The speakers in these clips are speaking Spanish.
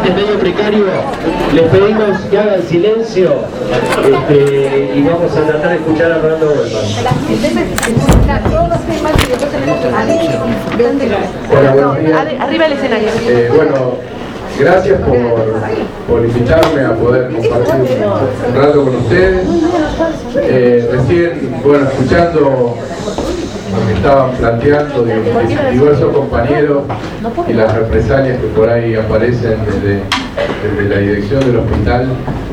ambiente medio precario, les pedimos que hagan silencio y vamos a tratar de escuchar a Rolando Goldman. Hola, buenos días. Arriba el escenario. Bueno, gracias por invitarme a poder compartir un rato con ustedes. Recién, bueno, escuchando lo que estaban planteando de diversos compañeros y las represalias que por ahí aparecen desde la dirección del hospital,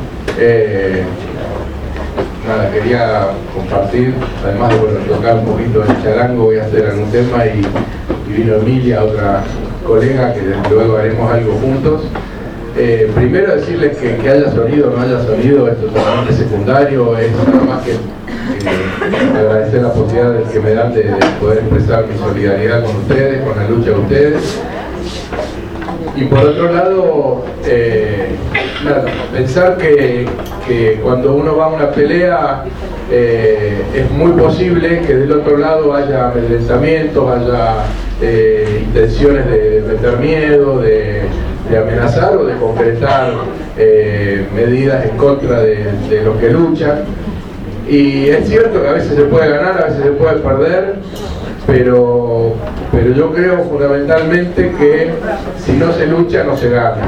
nada, quería compartir, además de bueno, tocar un poquito de charango, voy a hacer algún tema y vino Emilia, otra colega, que luego haremos algo juntos. Primero decirles que haya sonido o no haya sonido, esto es totalmente secundario, es nada más que agradecer la posibilidad que me dan de poder expresar mi solidaridad con ustedes, con la lucha de ustedes. Y por otro lado, nada, pensar que cuando uno va a una pelea es muy posible que del otro lado haya amedrentamientos, haya intenciones de meter miedo, de amenazar o de concretar medidas en contra de los que luchan. Y es cierto que a veces se puede ganar, a veces se puede perder, pero yo creo fundamentalmente que si no se lucha no se gana.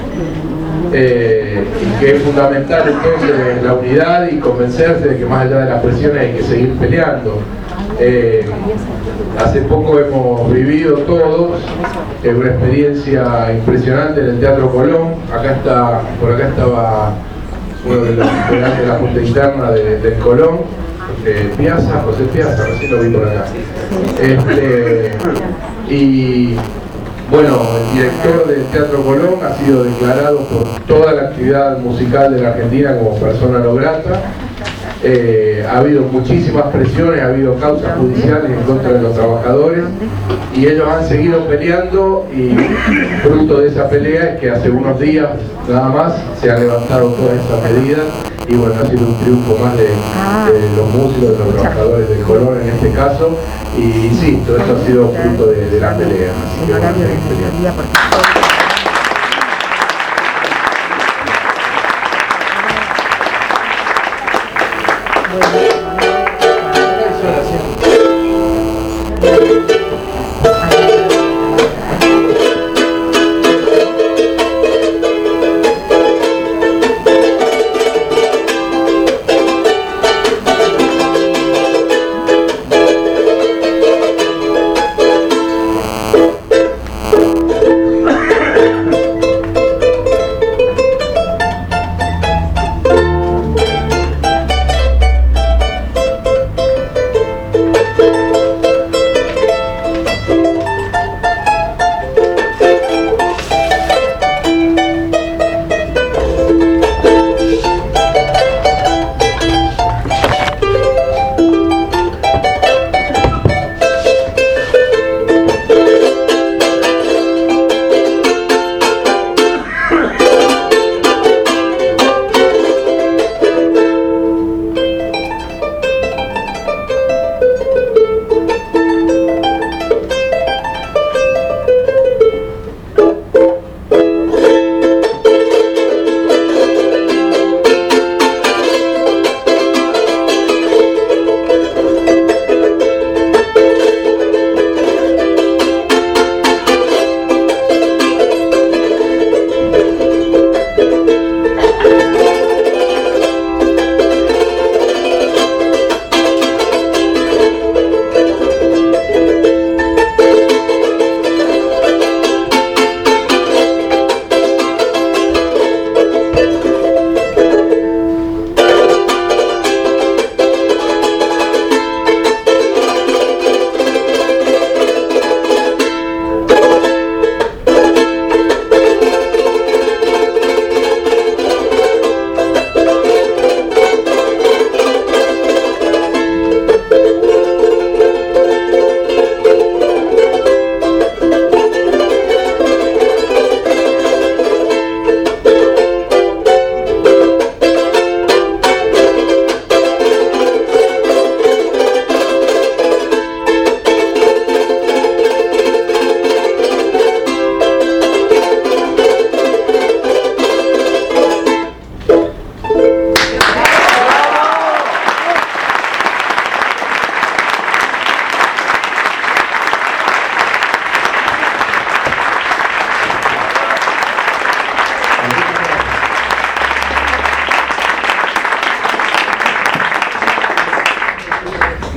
Y que es fundamental entonces la unidad y convencerse de que más allá de las presiones hay que seguir peleando. Hace poco hemos vivido todos una experiencia impresionante en el Teatro Colón. Por acá estaba uno de los integrantes de la Junta Interna del Colón, José Piazza, recién lo vi por acá. Y bueno, el director del Teatro Colón ha sido declarado por toda la actividad musical de la Argentina como persona no grata. Ha habido muchísimas presiones, ha habido causas judiciales en contra de los trabajadores y ellos han seguido peleando, y fruto de esa pelea es que hace unos días nada más se han levantado todas estas medidas, y bueno, ha sido un triunfo más de los músicos, de los trabajadores del Colón en este caso, y sí, todo esto ha sido fruto de la pelea, así que bueno, seguir peleando.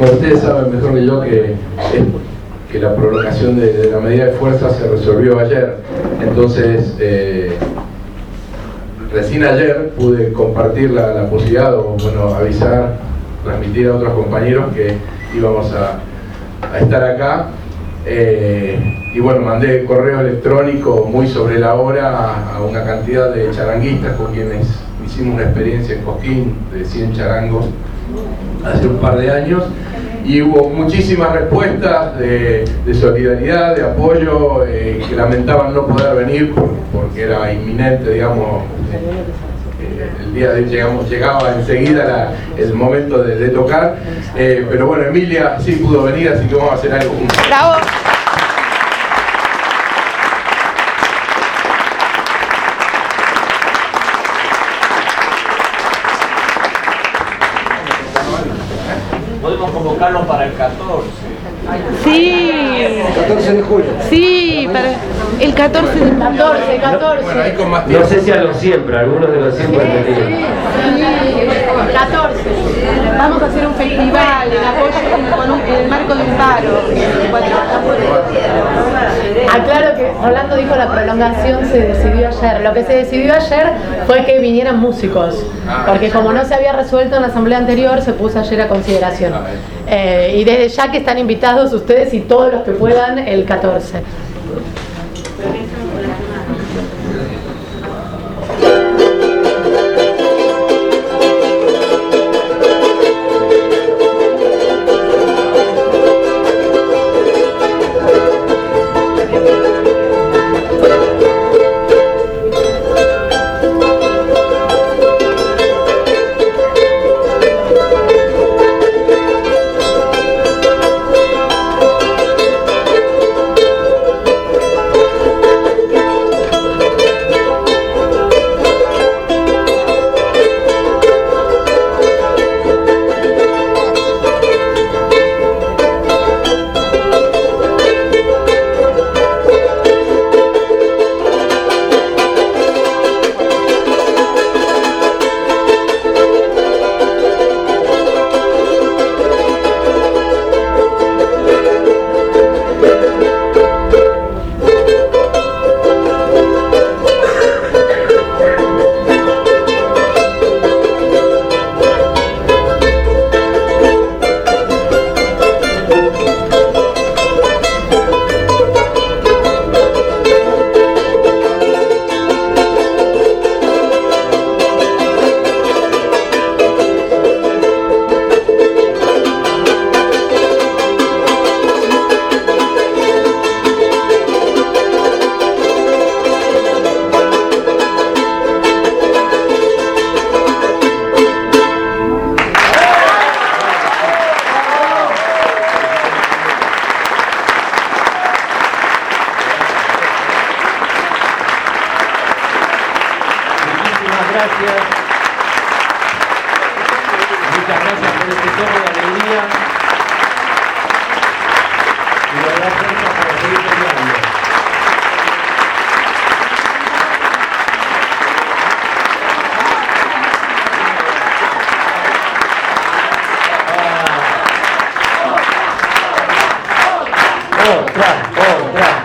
Bueno, ustedes saben mejor que yo que la prolongación de la medida de fuerza se resolvió ayer. Entonces, recién ayer pude compartir la posibilidad, o bueno, avisar, transmitir a otros compañeros que íbamos a estar acá. Y bueno, mandé correo electrónico muy sobre la hora a una cantidad de charanguistas con quienes hicimos una experiencia en Cosquín de 100 charangos hace un par de años, y hubo muchísimas respuestas de solidaridad, de apoyo, que lamentaban no poder venir porque era inminente, digamos, el día de llegaba enseguida el momento de tocar, pero bueno, Emilia sí pudo venir, así que vamos a hacer algo juntos. ¡Bravo! Podemos convocarlo para el 14. Sí. 14 de julio. Sí, para el 14 de 14. Bueno, ahí con más tiempo. No sé si a los siempre, algunos de los siempre han venido. 14. Vamos a hacer un festival en apoyo en el marco de un paro. Aclaro que Rolando dijo la prolongación se decidió ayer. Lo que se decidió ayer fue que vinieran músicos, porque como no se había resuelto en la asamblea anterior, se puso ayer a consideración. Y desde ya que están invitados ustedes y todos los que puedan el 14. Muchas gracias por este tono de alegría y de dar fuerza para seguir peleando. Otra.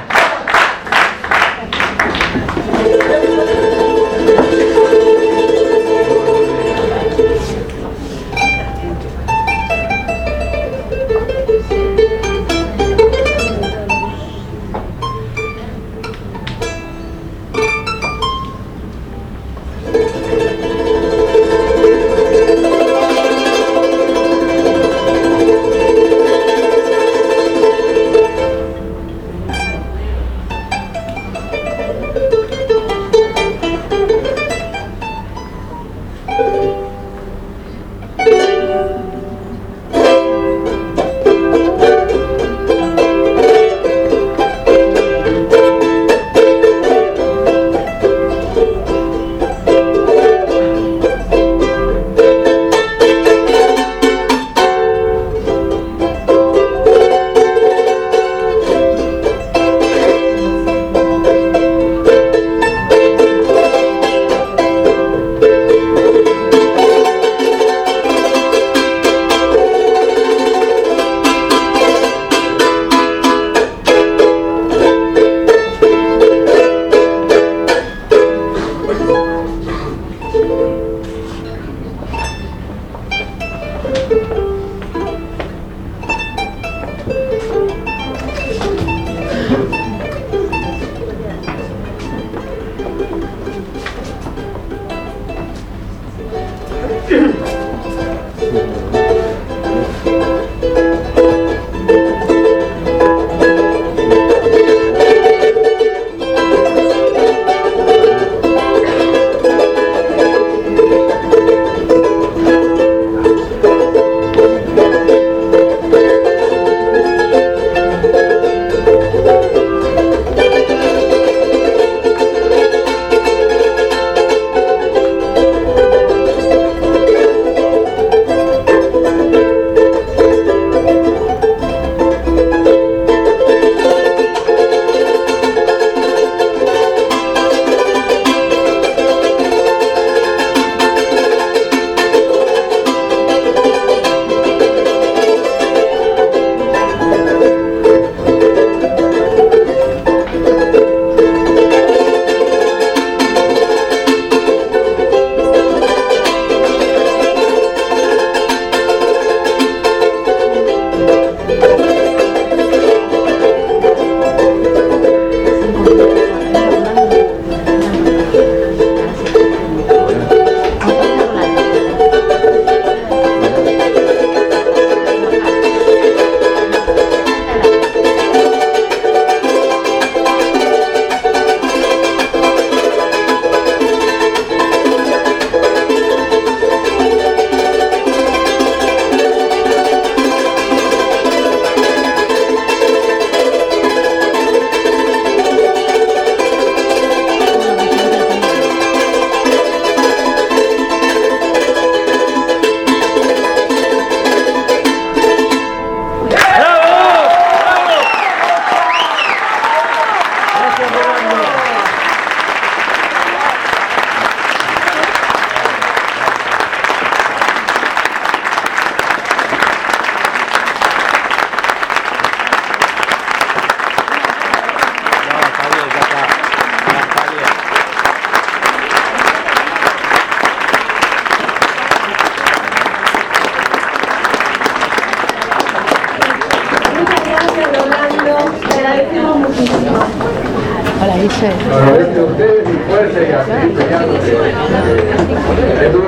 Hola, Guille. Normalmente ustedes y fuerza y así peleando.